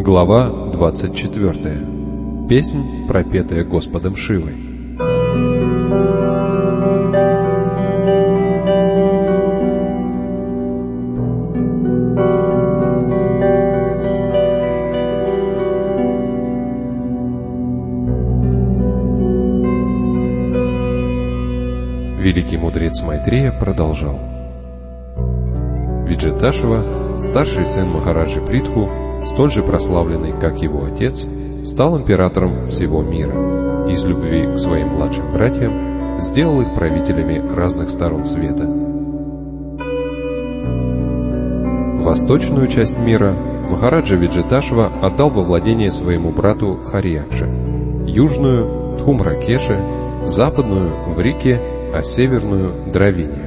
Глава 24. Песнь, пропетая Господом Шивой. Великий мудрец Майтрея продолжал. Виджиташва, старший сын Махараджи Притху, столь же прославленный, как его отец, стал императором всего мира и из любви к своим младшим братьям сделал их правителями разных сторон света. Восточную часть мира Махараджа Виджиташва отдал во владение своему брату Харьякше, южную — Дхумракеше, западную — Врике, а северную — Дравине.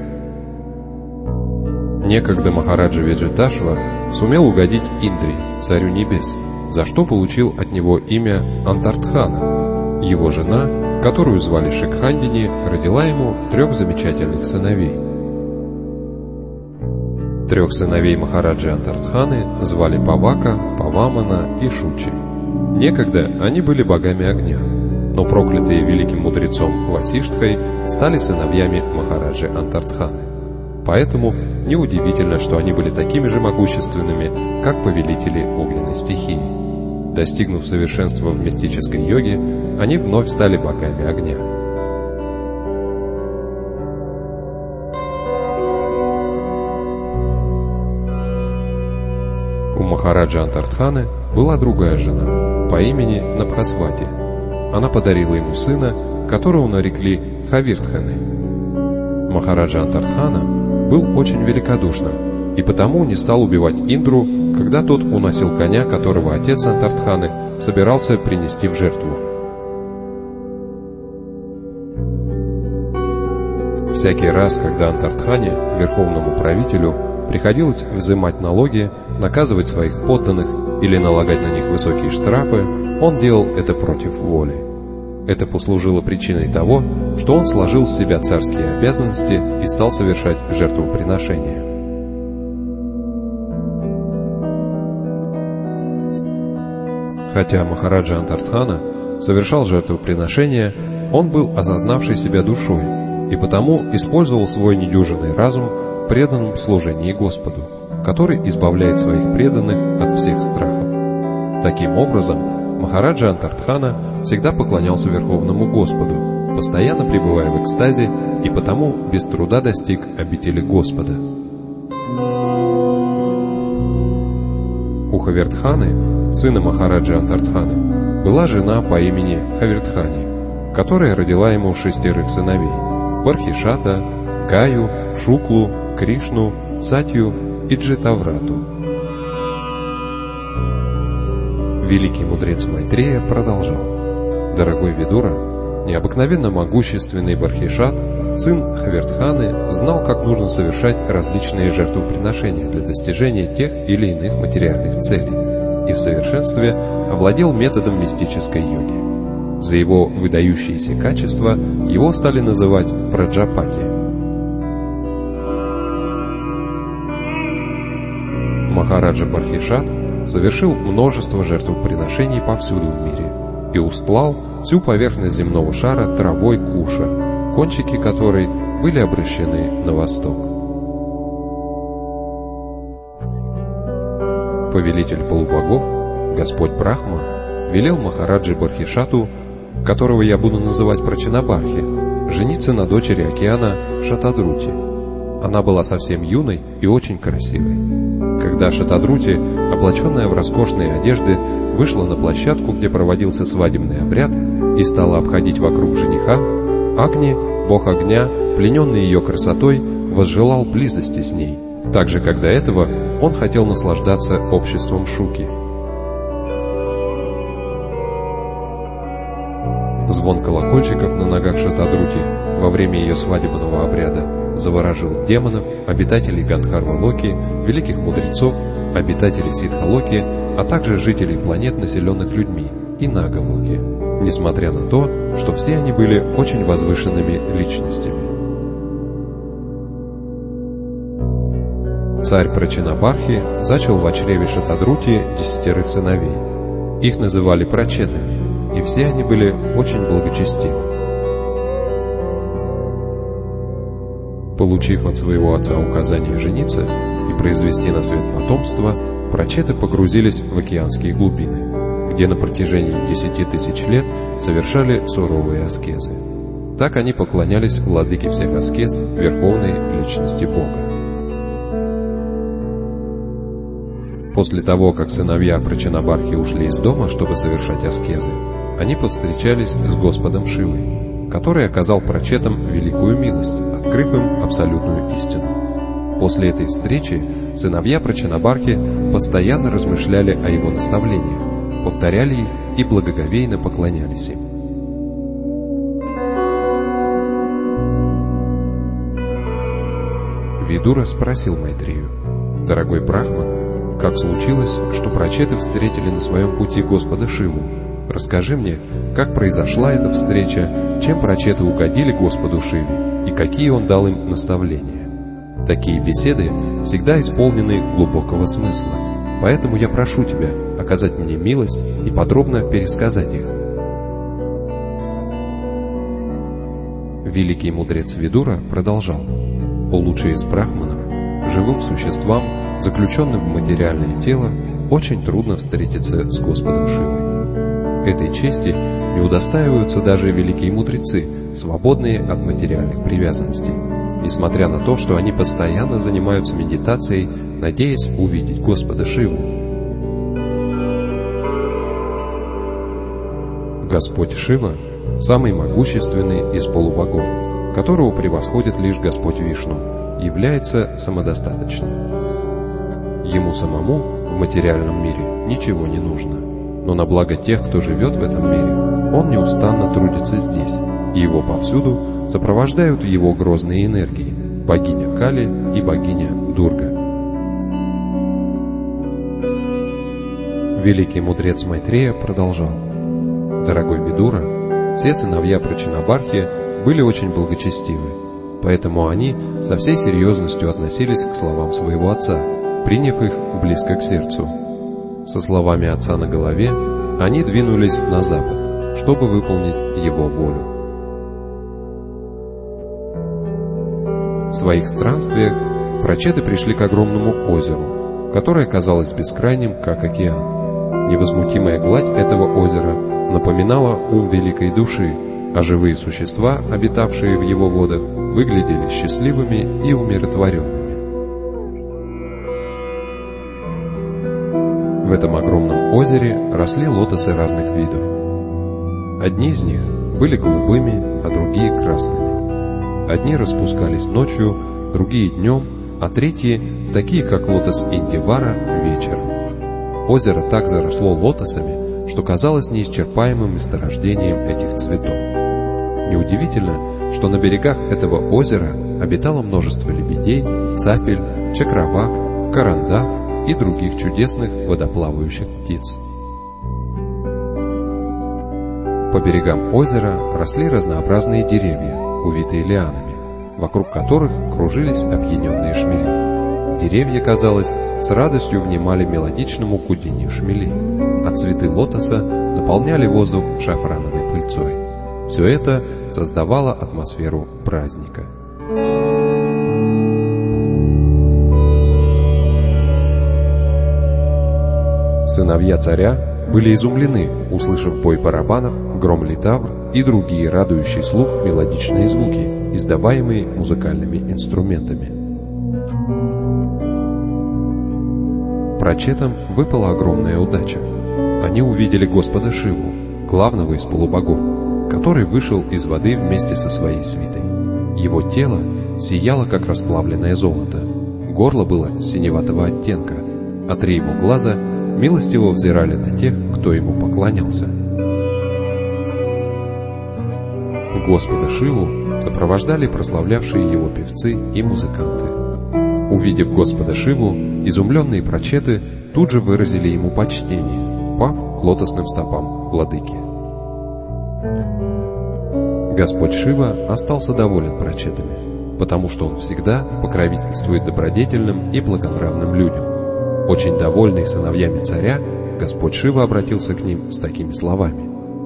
Некогда Махараджа Виджиташва сумел угодить Индри, царю небес, за что получил от него имя Антартхана. Его жена, которую звали Шикхандини, родила ему 3 замечательных сыновей. 3 сыновей Махараджи Антартханы звали Павака, Павамана и Шучи. Некогда они были богами огня, но проклятые великим мудрецом Васиштхой стали сыновьями Махараджи Антартханы. Поэтому неудивительно, что они были такими же могущественными, как повелители огненной стихии. Достигнув совершенства в мистической йоге, они вновь стали богами огня. У Махараджа Антартханы была другая жена по имени Набхасвати. Она подарила ему сына, которого нарекли Хавиртханой. Махараджа Антартхана был очень великодушным и потому не стал убивать Индру, когда тот уносил коня, которого отец Антартханы собирался принести в жертву. Всякий раз, когда Антартхане, верховному правителю, приходилось взимать налоги, наказывать своих подданных или налагать на них высокие штрафы, он делал это против воли. Это послужило причиной того, что он сложил с себя царские обязанности и стал совершать жертвоприношения. Хотя Махараджа Антартхана совершал жертвоприношения, он был осознавший себя душой и потому использовал свой недюжинный разум в преданном служении Господу, который избавляет своих преданных от всех страхов. Таким образом, Махараджа Антартхана всегда поклонялся Верховному Господу, постоянно пребывая в экстазе, и потому без труда достиг обители Господа. У Хавиртханы, сына Махараджи Антартханы, была жена по имени Хавиртхани, которая родила ему 6 сыновей – Бархишата, Гаю, Шуклу, Кришну, Сатью и Джитаврату. Великий мудрец Майтрея продолжал. Дорогой Видура, необыкновенно могущественный Бархишат, сын Хавиртханы, знал, как нужно совершать различные жертвоприношения для достижения тех или иных материальных целей и в совершенстве овладел методом мистической йоги. За его выдающиеся качества его стали называть Праджапати. Махараджа Бархишат совершил множество жертвоприношений повсюду в мире и устлал всю поверхность земного шара травой куша, кончики которой были обращены на восток. Повелитель полубогов, Господь Брахма, велел Махараджи Бархишату, которого я буду называть Прачанабархи, жениться на дочери океана Шатадрути. Она была совсем юной и очень красивой. Когда Шатадрути, облаченная в роскошные одежды, вышла на площадку, где проводился свадебный обряд, и стала обходить вокруг жениха, Агни, бог огня, плененный ее красотой, возжелал близости с ней, так же, как до этого он хотел наслаждаться обществом Шуки. Звон колокольчиков на ногах Шатадрути во время ее свадебного обряда заворожил демонов, обитателей Гандхарва-Локи, великих мудрецов, обитателей Сидха-Локи, а также жителей планет, населенных людьми, и Нага-Локи, несмотря на то, что все они были очень возвышенными личностями. Царь Прачанабархи зачал в чреве Шатадрути 10 сыновей. Их называли прачетами, и все они были очень благочестивы. Получив от своего отца указание жениться и произвести на свет потомство, прачеты погрузились в океанские глубины, где на протяжении 10 тысяч лет совершали суровые аскезы. Так они поклонялись владыке всех аскез, верховной личности Бога. После того, как сыновья Прачанабархи ушли из дома, чтобы совершать аскезы, они повстречались с Господом Шивой, который оказал прачетам великую милость, открыв им абсолютную истину. После этой встречи сыновья Прачанабархи постоянно размышляли о его наставлениях, повторяли их и благоговейно поклонялись им. Видура спросил Майтрею: «Дорогой Брахман, как случилось, что прачеты встретили на своем пути Господа Шиву? Расскажи мне, как произошла эта встреча, чем прачеты угодили Господу Шиве и какие он дал им наставления. Такие беседы всегда исполнены глубокого смысла, поэтому я прошу тебя оказать мне милость и подробно пересказать их». Великий мудрец Видура продолжал: «О лучший из брахманов, живым существам, заключенным в материальное тело, очень трудно встретиться с Господом Шивой. Этой чести не удостаиваются даже великие мудрецы, свободные от материальных привязанностей, несмотря на то, что они постоянно занимаются медитацией, надеясь увидеть Господа Шиву. Господь Шива – самый могущественный из полубогов, которого превосходит лишь Господь Вишну, является самодостаточным. Ему самому в материальном мире ничего не нужно, но на благо тех, кто живет в этом мире, он неустанно трудится здесь, и его повсюду сопровождают его грозные энергии – богиня Кали и богиня Дурга. Великий мудрец Майтрея продолжал: «Дорогой Видура, все сыновья Прачанабархи были очень благочестивы, поэтому они со всей серьезностью относились к словам своего отца, приняв их близко к сердцу. Со словами отца на голове они двинулись на запад, чтобы выполнить его волю. В своих странствиях прачеты пришли к огромному озеру, которое казалось бескрайним, как океан. Невозмутимая гладь этого озера напоминала ум великой души, а живые существа, обитавшие в его водах, выглядели счастливыми и умиротворенными. В этом огромном озере росли лотосы разных видов. Одни из них были голубыми, а другие красными. Одни распускались ночью, другие днем, а третьи, такие как лотос Индивара, вечером. Озеро так заросло лотосами, что казалось неисчерпаемым месторождением этих цветов. Неудивительно, что на берегах этого озера обитало множество лебедей, цапель, чакравак, карандак и других чудесных водоплавающих птиц. По берегам озера росли разнообразные деревья, увитые лианами, вокруг которых кружились опьяненные шмели. Деревья, казалось, с радостью внимали мелодичному гудению шмелей, а цветы лотоса наполняли воздух шафрановой пыльцой. Все это создавало атмосферу праздника. Сыновья царя были изумлены, услышав бой барабанов, гром литавр и другие радующие слух мелодичные звуки, издаваемые музыкальными инструментами. Прачетам выпала огромная удача. Они увидели Господа Шиву, главного из полубогов, который вышел из воды вместе со своей свитой. Его тело сияло, как расплавленное золото, горло было синеватого оттенка, а 3 его глаза милостиво взирали на тех, кто ему поклонялся. Господа Шиву сопровождали прославлявшие его певцы и музыканты. Увидев Господа Шиву, изумленные прачеты тут же выразили ему почтение, пав к лотосным стопам владыки. Господь Шива остался доволен прачетами, потому что он всегда покровительствует добродетельным и благонравным людям. Очень довольный сыновьями царя, Господь Шива обратился к ним с такими словами.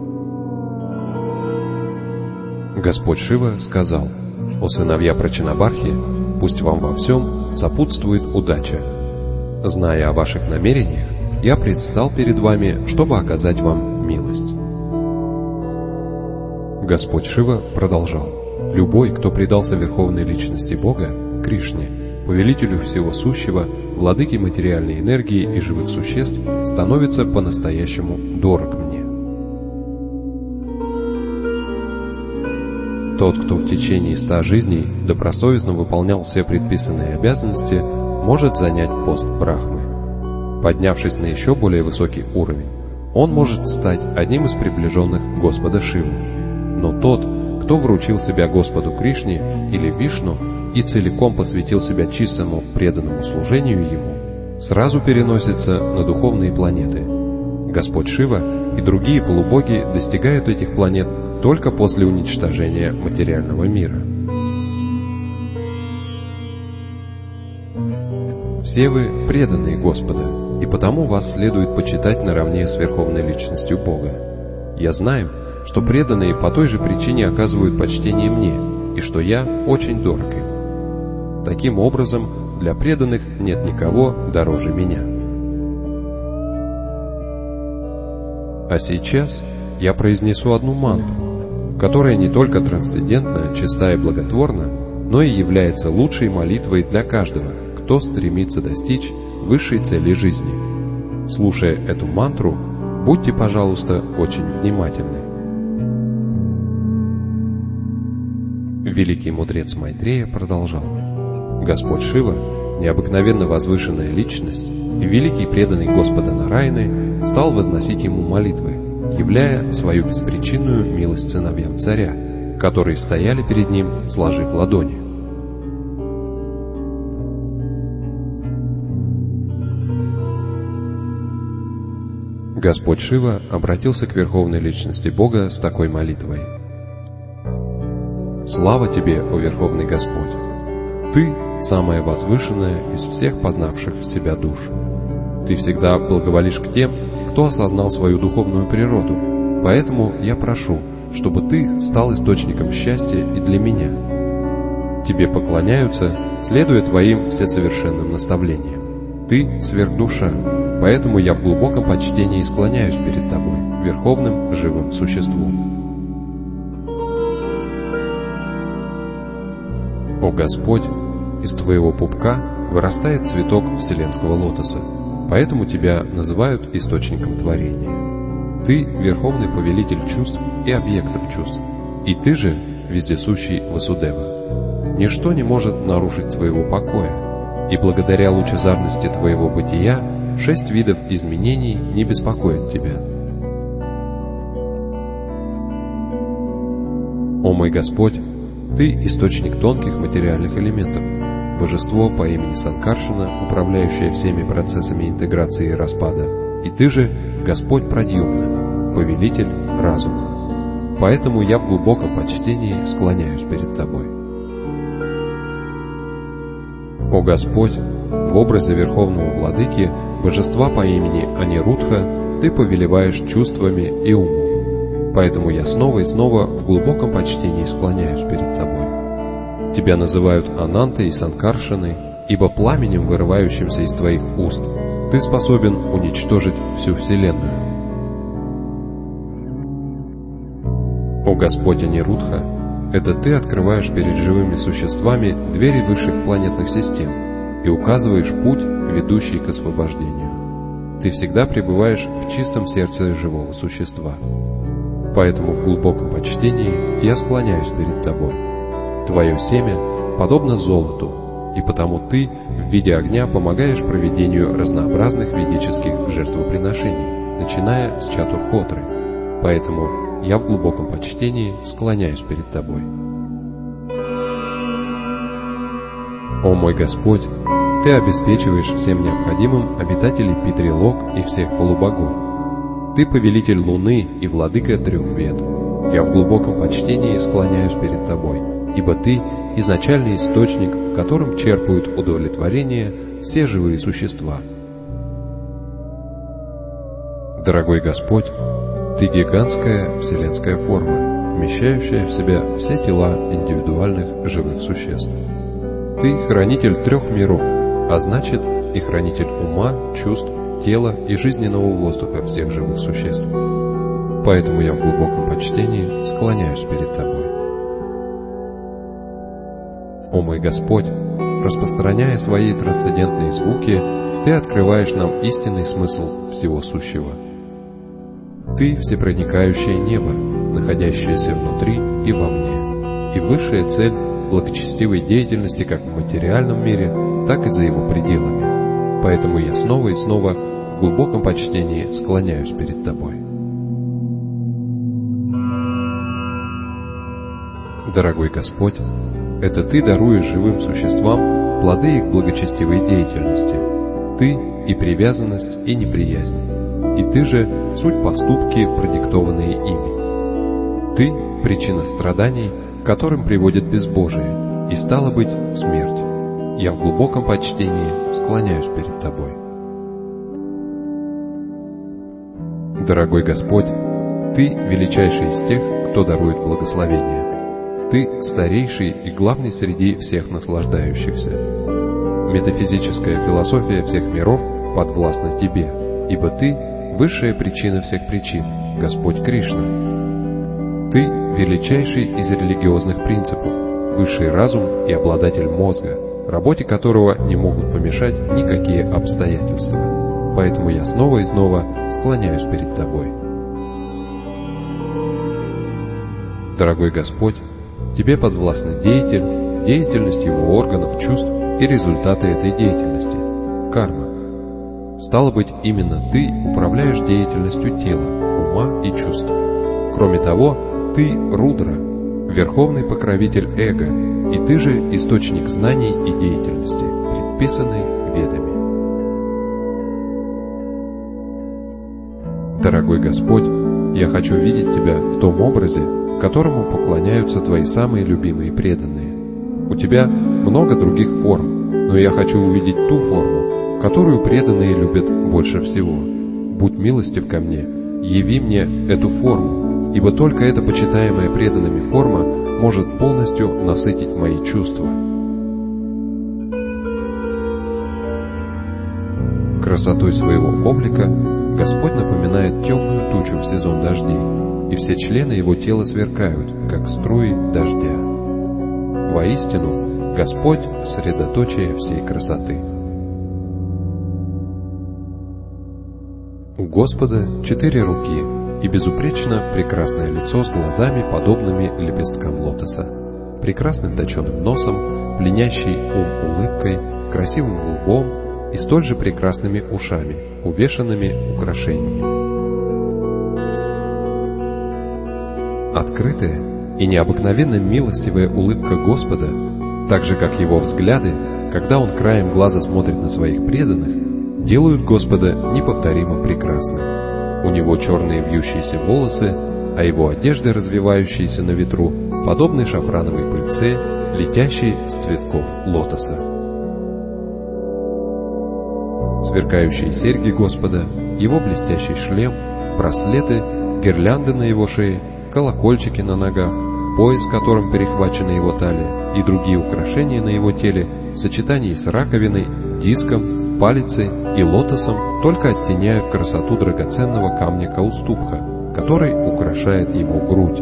Господь Шива сказал: «О сыновья Прачанабархи, пусть вам во всем сопутствует удача. Зная о ваших намерениях, я предстал перед вами, чтобы оказать вам милость». Господь Шива продолжал: «Любой, кто предался Верховной Личности Бога, Кришне, повелителю всего сущего, владыке материальной энергии и живых существ, становится по-настоящему дорог мне. Тот, кто в течение 100 жизней добросовестно выполнял все предписанные обязанности, может занять пост Брахмы. Поднявшись на еще более высокий уровень, он может стать одним из приближенных Господа Шивы. Но тот, кто вручил себя Господу Кришне или Вишну и целиком посвятил себя чистому преданному служению Ему, сразу переносится на духовные планеты. Господь Шива и другие полубоги достигают этих планет только после уничтожения материального мира. Все вы преданные Господа, и потому вас следует почитать наравне с Верховной Личностью Бога. Я знаю, что преданные по той же причине оказывают почтение мне, и что я очень дорог им. Таким образом, для преданных нет никого дороже меня. А сейчас я произнесу одну мантру, которая не только трансцендентна, чиста и благотворна, но и является лучшей молитвой для каждого, кто стремится достичь высшей цели жизни. Слушая эту мантру, будьте, пожалуйста, очень внимательны. Великий мудрец Майтрея продолжал: Господь Шива, необыкновенно возвышенная личность и великий преданный Господа Нараяны, стал возносить ему молитвы, являя свою беспричинную милость сыновьям царя, которые стояли перед ним, сложив ладони. Господь Шива обратился к Верховной Личности Бога с такой молитвой: «Слава Тебе, о Верховный Господь! Ты – самая возвышенная из всех познавших себя душ. Ты всегда благоволишь к тем, кто осознал свою духовную природу, поэтому я прошу, чтобы Ты стал источником счастья и для меня. Тебе поклоняются, следуя Твоим всесовершенным наставлениям. Ты – сверхдуша, поэтому я в глубоком почтении склоняюсь перед Тобой, Верховным живым существом. О Господь, из Твоего пупка вырастает цветок вселенского лотоса, поэтому Тебя называют источником творения. Ты – верховный повелитель чувств и объектов чувств, и Ты же вездесущий Васудева. Ничто не может нарушить Твоего покоя, и благодаря лучезарности Твоего бытия 6 видов изменений не беспокоят Тебя. О мой Господь, Ты – источник тонких материальных элементов, божество по имени Санкаршана, управляющее всеми процессами интеграции и распада, и Ты же – Господь Прадьюмна, повелитель разума. Поэтому я в глубоком почтении склоняюсь перед Тобой. О Господь, в образе Верховного Владыки, божества по имени Анирудха, Ты повелеваешь чувствами и умом. Поэтому я снова и снова в глубоком почтении склоняюсь перед Тобой. Тебя называют Анантой и Санкаршаной, ибо пламенем, вырывающимся из Твоих уст, Ты способен уничтожить всю Вселенную. О Господь Анирудха, это Ты открываешь перед живыми существами двери высших планетных систем и указываешь путь, ведущий к освобождению. Ты всегда пребываешь в чистом сердце живого существа. Поэтому в глубоком почтении я склоняюсь перед Тобой. Твое семя подобно золоту, и потому Ты в виде огня помогаешь проведению разнообразных ведических жертвоприношений, начиная с Чатурхотры. Поэтому я в глубоком почтении склоняюсь перед Тобой. О мой Господь, Ты обеспечиваешь всем необходимым обитателей Питрилок и всех полубогов. Ты повелитель Луны и владыка 3 вед. Я в глубоком почтении склоняюсь перед Тобой, ибо Ты – изначальный источник, в котором черпают удовлетворение все живые существа. Дорогой Господь, Ты гигантская вселенская форма, вмещающая в себя все тела индивидуальных живых существ. Ты хранитель 3 миров, а значит и хранитель ума, чувств, тела и жизненного воздуха всех живых существ. Поэтому я в глубоком почтении склоняюсь перед Тобой. О мой Господь, распространяя свои трансцендентные звуки, Ты открываешь нам истинный смысл всего сущего. Ты — всепроникающее небо, находящееся внутри и во мне, и высшая цель благочестивой деятельности как в материальном мире, так и за его пределами. Поэтому я снова и снова в глубоком почтении склоняюсь перед Тобой. Дорогой Господь, это Ты даруешь живым существам плоды их благочестивой деятельности. Ты и привязанность, и неприязнь. И Ты же — суть поступки, продиктованные ими. Ты — причина страданий, к которым приводит безбожие, и стало быть, смерть. Я в глубоком почтении склоняюсь перед Тобой. Дорогой Господь, Ты — величайший из тех, кто дарует благословение. Ты — старейший и главный среди всех наслаждающихся. Метафизическая философия всех миров подвластна Тебе, ибо Ты — высшая причина всех причин, Господь Кришна. Ты — величайший из религиозных принципов, высший разум и обладатель мозга, работе которого не могут помешать никакие обстоятельства. Поэтому я снова и снова склоняюсь перед Тобой. Дорогой Господь, Тебе подвластны деятель, деятельность его органов, чувств и результаты этой деятельности, карма. Стало быть, именно Ты управляешь деятельностью тела, ума и чувств. Кроме того, Ты — Рудра, верховный покровитель эго, и Ты же источник знаний и деятельности, предписанный Ведами. Дорогой Господь, я хочу видеть Тебя в том образе, которому поклоняются Твои самые любимые преданные. У Тебя много других форм, но я хочу увидеть ту форму, которую преданные любят больше всего. Будь милостив ко мне, яви мне эту форму, ибо только эта почитаемая преданными форма может полностью насытить мои чувства. Красотой своего облика Господь напоминает темную тучу в сезон дождей, и все члены Его тела сверкают, как струи дождя. Воистину, Господь — средоточие всей красоты. У Господа 4 руки и безупречно прекрасное лицо с глазами, подобными лепесткам лотоса, прекрасным точеным носом, пленящей ум улыбкой, красивым лбом и столь же прекрасными ушами, увешанными украшениями. Открытая и необыкновенно милостивая улыбка Господа, так же как Его взгляды, когда Он краем глаза смотрит на своих преданных, делают Господа неповторимо прекрасным. У Него черные вьющиеся волосы, а Его одежды, развивающиеся на ветру, подобны шафрановой пыльце, летящей с цветков лотоса. Сверкающие серьги Господа, Его блестящий шлем, браслеты, гирлянды на Его шее, колокольчики на ногах, пояс, которым перехвачена Его талия, и другие украшения на Его теле в сочетании с раковиной, диском, палицей и лотосом только оттеняют красоту драгоценного камня Каустубха, который украшает Его грудь.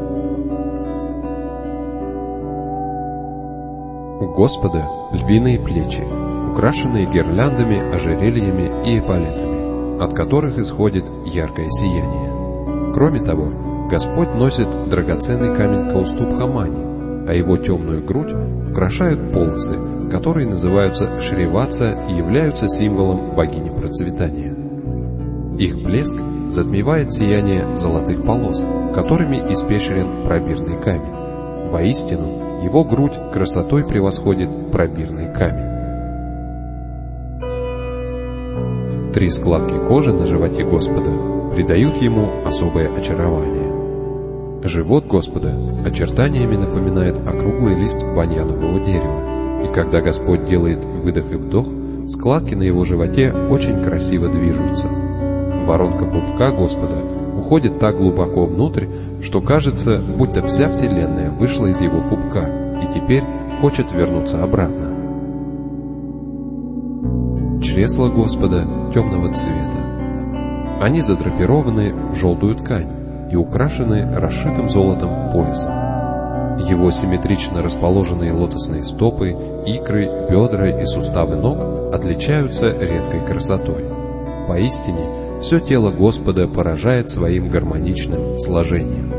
У Господа львиные плечи, украшенные гирляндами, ожерельями и эполетами, от которых исходит яркое сияние. Кроме того, Господь носит драгоценный камень Каустубха Мани, а Его темную грудь украшают полосы, которые называются Шриватса и являются символом богини процветания. Их блеск затмевает сияние золотых полос, которыми испещрен пробирный камень. Воистину, Его грудь красотой превосходит пробирный камень. 3 складки кожи на животе Господа придают Ему особое очарование. Живот Господа очертаниями напоминает округлый лист баньянового дерева, и когда Господь делает выдох и вдох, складки на Его животе очень красиво движутся. Воронка пупка Господа уходит так глубоко внутрь, что кажется, будто вся вселенная вышла из его пупка и теперь хочет вернуться обратно. Чресла Господа темного цвета. Они задрапированы в желтую ткань и украшены расшитым золотом поясом. Его симметрично расположенные лотосные стопы, икры, бедра и суставы ног отличаются редкой красотой. Поистине, все тело Господа поражает своим гармоничным сложением.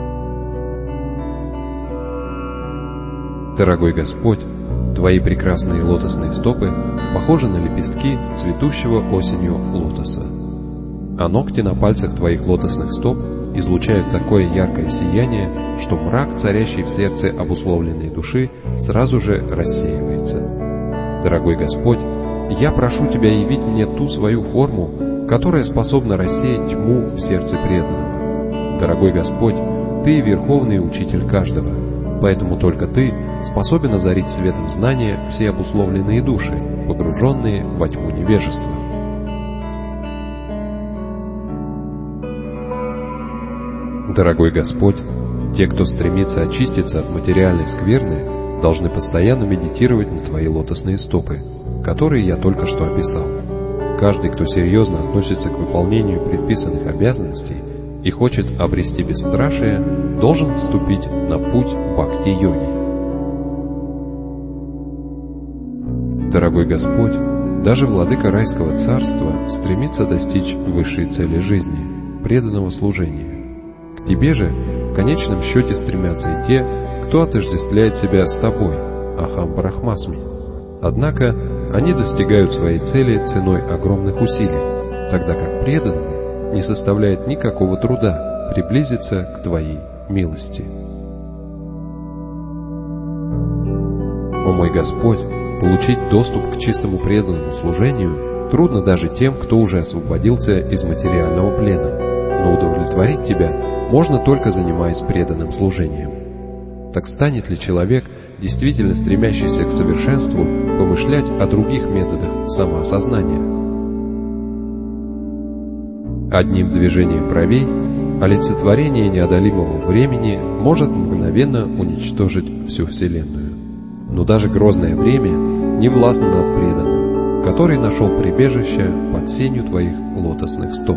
Дорогой Господь, Твои прекрасные лотосные стопы похожи на лепестки цветущего осенью лотоса, а ногти на пальцах Твоих лотосных стоп излучают такое яркое сияние, что мрак, царящий в сердце обусловленной души, сразу же рассеивается. Дорогой Господь, я прошу Тебя явить мне ту свою форму, которая способна рассеять тьму в сердце преданного. Дорогой Господь, Ты верховный учитель каждого, поэтому только Ты способен озарить светом знания все обусловленные души, погруженные во тьму невежества. Дорогой Господь, те, кто стремится очиститься от материальной скверны, должны постоянно медитировать на Твои лотосные стопы, которые я только что описал. Каждый, кто серьезно относится к выполнению предписанных обязанностей и хочет обрести бесстрашие, должен вступить на путь бхакти-йоги. Дорогой Господь, даже владыка райского царства стремится достичь высшей цели жизни – преданного служения. К Тебе же в конечном счете стремятся и те, кто отождествляет себя с Тобой, Ахам Брахмасми. Однако они достигают своей цели ценой огромных усилий, тогда как преданным не составляет никакого труда приблизиться к Твоей милости. О мой Господь, получить доступ к чистому преданному служению трудно даже тем, кто уже освободился из материального плена, но удовлетворить Тебя можно только занимаясь преданным служением. Так станет ли человек, действительно стремящийся к совершенству, помышлять о других методах самоосознания? Одним движением бровей олицетворение неодолимого времени может мгновенно уничтожить всю Вселенную. Но даже грозное время не властно над преданным, который нашел прибежище под сенью Твоих лотосных стоп.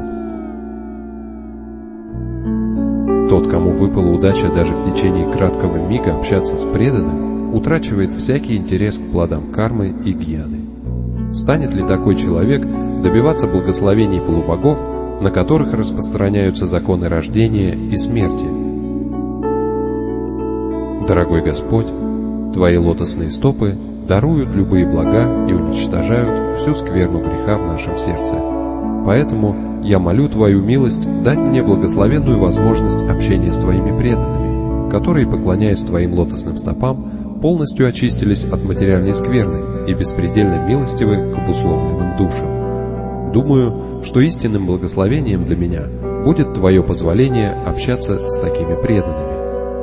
Тот, кому выпала удача даже в течение краткого мига общаться с преданным, утрачивает всякий интерес к плодам кармы и гьяны. Станет ли такой человек добиваться благословений полубогов, на которых распространяются законы рождения и смерти? Дорогой Господь, Твои лотосные стопы даруют любые блага и уничтожают всю скверну греха в нашем сердце. Поэтому я молю Твою милость дать мне благословенную возможность общения с Твоими преданными, которые, поклоняясь Твоим лотосным стопам, полностью очистились от материальной скверны и беспредельно милостивы к обусловленным душам. Думаю, что истинным благословением для меня будет Твое позволение общаться с такими преданными.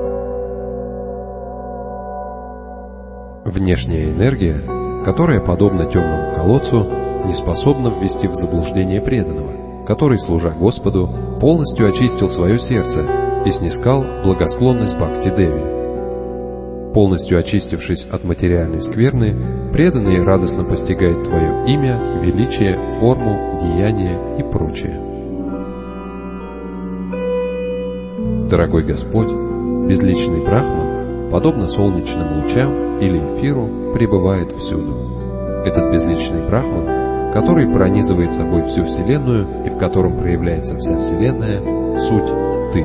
Внешняя энергия, которая, подобно темному колодцу, не способна ввести в заблуждение преданного, который, служа Господу, полностью очистил свое сердце и снискал благосклонность Бхакти-деви. Полностью очистившись от материальной скверны, преданный радостно постигает Твое имя, величие, форму, деяние и прочее. Дорогой Господь, безличный Брахман, подобно солнечным лучам или эфиру, пребывает всюду. Этот безличный Брахман, который пронизывает собой всю Вселенную и в котором проявляется вся Вселенная, суть Ты.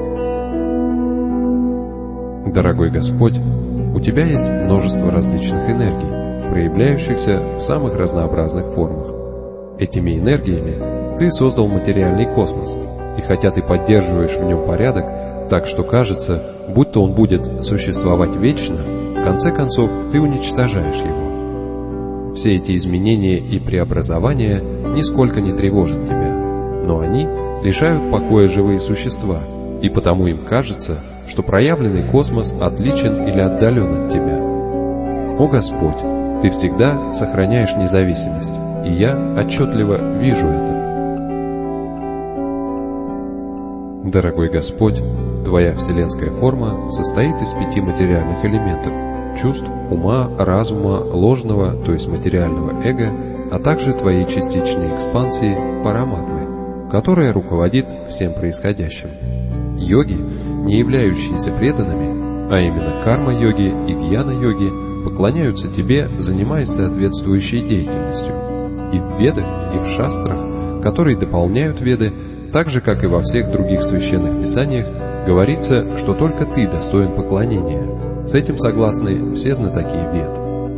Дорогой Господь, у Тебя есть множество различных энергий, проявляющихся в самых разнообразных формах. Этими энергиями Ты создал материальный космос, и хотя Ты поддерживаешь в нем порядок, так что кажется, будто он будет существовать вечно, в конце концов Ты уничтожаешь его. Все эти изменения и преобразования нисколько не тревожат Тебя, но они лишают покоя живые существа, и потому им кажется, что проявленный космос отличен или отдален от Тебя. О Господь, Ты всегда сохраняешь независимость, и я отчетливо вижу это. Дорогой Господь, Твоя вселенская форма состоит из 5 материальных элементов – чувств, ума, разума, ложного, то есть материального эго, а также Твоей частичной экспансии параматмы, которая руководит всем происходящим. Йоги, не являющиеся преданными, а именно карма-йоги и гьяна-йоги, поклоняются Тебе, занимаясь соответствующей деятельностью. И в Ведах, и в Шастрах, которые дополняют Веды, так же, как и во всех других священных писаниях, говорится, что только Ты достоин поклонения. С этим согласны все знатоки Вед.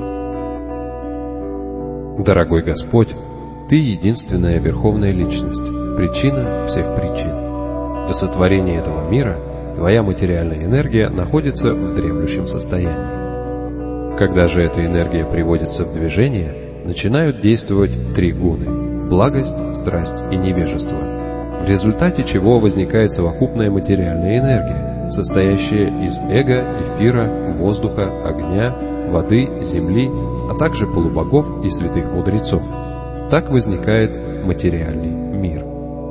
Дорогой Господь, Ты единственная Верховная Личность, причина всех причин. До сотворения этого мира Твоя материальная энергия находится в дремлющем состоянии. Когда же эта энергия приводится в движение, начинают действовать 3 гуны – благость, страсть и невежество, в результате чего возникает совокупная материальная энергия, состоящая из эго, эфира, воздуха, огня, воды, земли, а также полубогов и святых мудрецов. Так возникает материальный мир.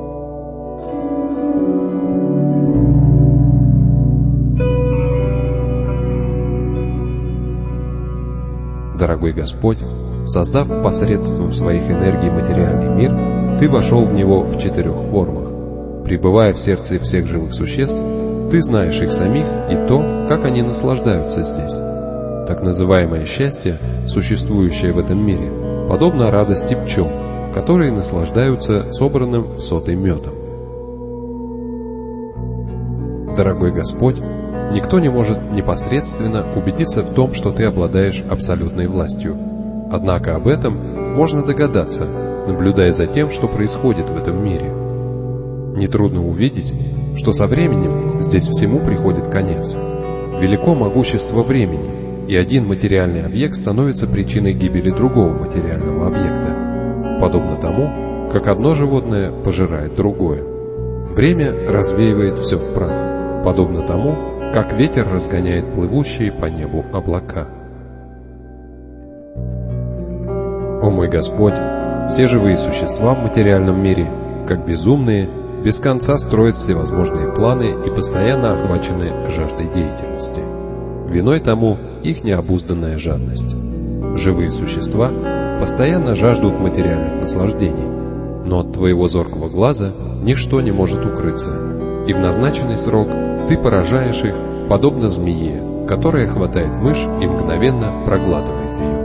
Дорогой Господь, создав посредством своих энергий материальный мир, Ты вошел в него в 4 формах. Пребывая в сердце всех живых существ, Ты знаешь их самих и то, как они наслаждаются здесь. Так называемое счастье, существующее в этом мире, подобно радости пчел, которые наслаждаются собранным в сотой медом. Дорогой Господь, никто не может непосредственно убедиться в том, что Ты обладаешь абсолютной властью. Однако об этом можно догадаться, наблюдая за тем, что происходит в этом мире. Нетрудно увидеть, что со временем здесь всему приходит конец. Велико могущество времени, и один материальный объект становится причиной гибели другого материального объекта, подобно тому, как одно животное пожирает другое. Время развеивает все в прах, подобно тому, как ветер разгоняет плывущие по небу облака. О мой Господь, все живые существа в материальном мире, как безумные, без конца строят всевозможные планы и постоянно охвачены жаждой деятельности. Виной тому их необузданная жадность. Живые существа постоянно жаждут материальных наслаждений, но от Твоего зоркого глаза ничто не может укрыться, и в назначенный срок Ты поражаешь их, подобно змее, которая хватает мышь и мгновенно проглатывает ее.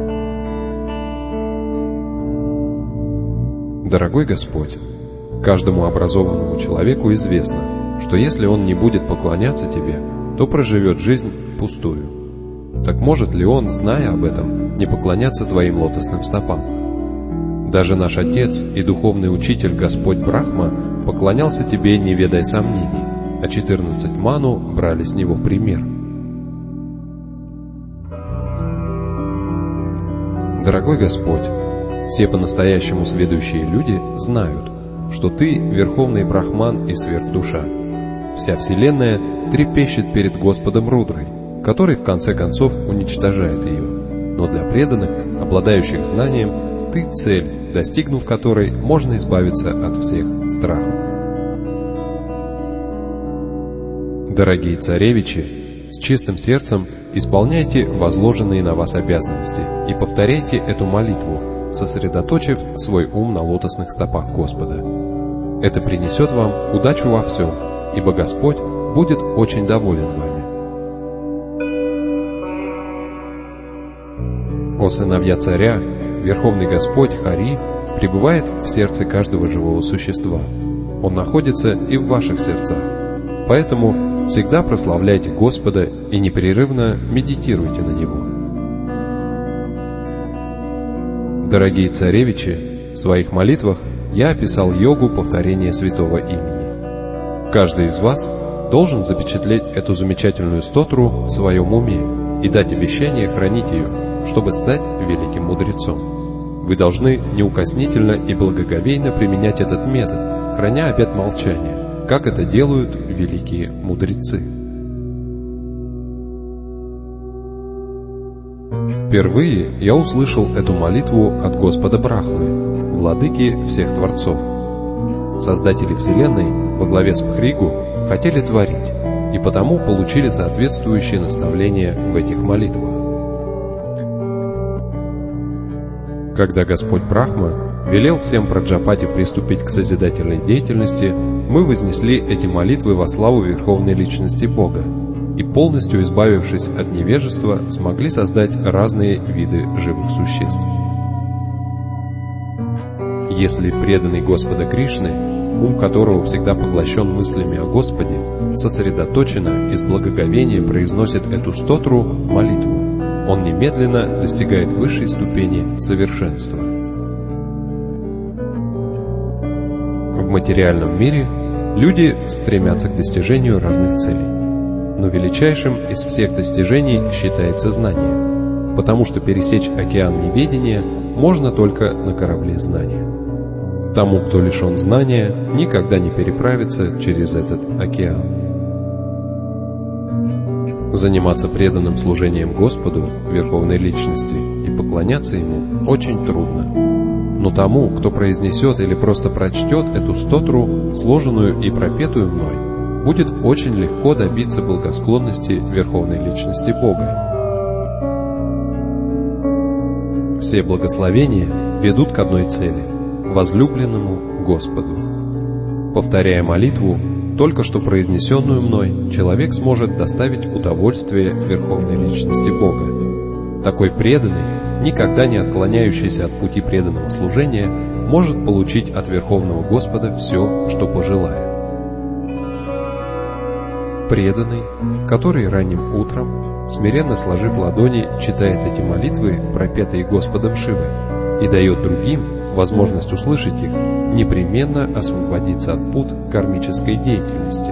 Дорогой Господь, каждому образованному человеку известно, что если он не будет поклоняться Тебе, то проживет жизнь впустую. Так может ли он, зная об этом, не поклоняться Твоим лотосным стопам? Даже наш Отец и духовный учитель Господь Брахма поклонялся Тебе, не ведая сомнений, а 14 ману брали с него пример. Дорогой Господь, все по-настоящему следующие люди знают, что Ты — Верховный Брахман и Сверхдуша. Вся Вселенная трепещет перед Господом Рудрой, который в конце концов уничтожает ее. Но для преданных, обладающих знанием, Ты — цель, достигнув которой можно избавиться от всех страхов. Дорогие царевичи, с чистым сердцем исполняйте возложенные на вас обязанности и повторяйте эту молитву, сосредоточив свой ум на лотосных стопах Господа. Это принесет вам удачу во всем, ибо Господь будет очень доволен вами. О сыновья царя, Верховный Господь Хари пребывает в сердце каждого живого существа. Он находится и в ваших сердцах. Поэтому всегда прославляйте Господа и непрерывно медитируйте на Него. Дорогие царевичи, в своих молитвах я описал йогу повторения святого имени. Каждый из вас должен запечатлеть эту замечательную стотру в своем уме и дать обещание хранить ее, чтобы стать великим мудрецом. Вы должны неукоснительно и благоговейно применять этот метод, храня обет молчания, как это делают великие мудрецы. Впервые я услышал эту молитву от Господа Брахмы, владыки всех творцов. Создатели Вселенной во главе с Бхригу хотели творить, и потому получили соответствующие наставления в этих молитвах. Когда Господь Брахма велел всем Праджапати приступить к созидательной деятельности, мы вознесли эти молитвы во славу Верховной Личности Бога и, полностью избавившись от невежества, смогли создать разные виды живых существ. Если преданный Господа Кришны, ум которого всегда поглощен мыслями о Господе, сосредоточенно и с благоговением произносит эту стотру, молитву, он немедленно достигает высшей ступени совершенства. В материальном мире люди стремятся к достижению разных целей, но величайшим из всех достижений считается знание, потому что пересечь океан неведения можно только на корабле знания. Тому, кто лишен знания, никогда не переправиться через этот океан. Заниматься преданным служением Господу, Верховной Личности, и поклоняться Ему очень трудно. Но тому, кто произнесет или просто прочтет эту стотру, сложенную и пропетую мной, будет очень легко добиться благосклонности Верховной Личности Бога. Все благословения ведут к одной цели – возлюбленному Господу. Повторяя молитву, только что произнесенную мной, человек сможет доставить удовольствие Верховной Личности Бога. Такой преданный, никогда не отклоняющийся от пути преданного служения, может получить от Верховного Господа все, что пожелает. Преданный, который ранним утром, смиренно сложив ладони, читает эти молитвы, пропетые Господом Шивой, и дает другим возможность услышать их, непременно освободиться от пут кармической деятельности.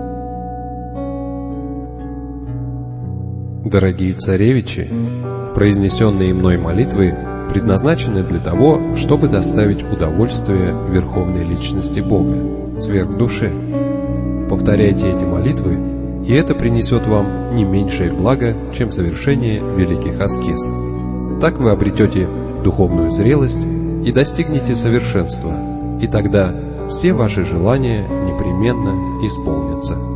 Дорогие царевичи, произнесенные мной молитвы предназначены для того, чтобы доставить удовольствие Верховной Личности Бога, сверхдуше. Повторяйте эти молитвы, и это принесет вам не меньшее благо, чем совершение великих аскез. Так вы обретете духовную зрелость и достигнете совершенства, и тогда все ваши желания непременно исполнятся.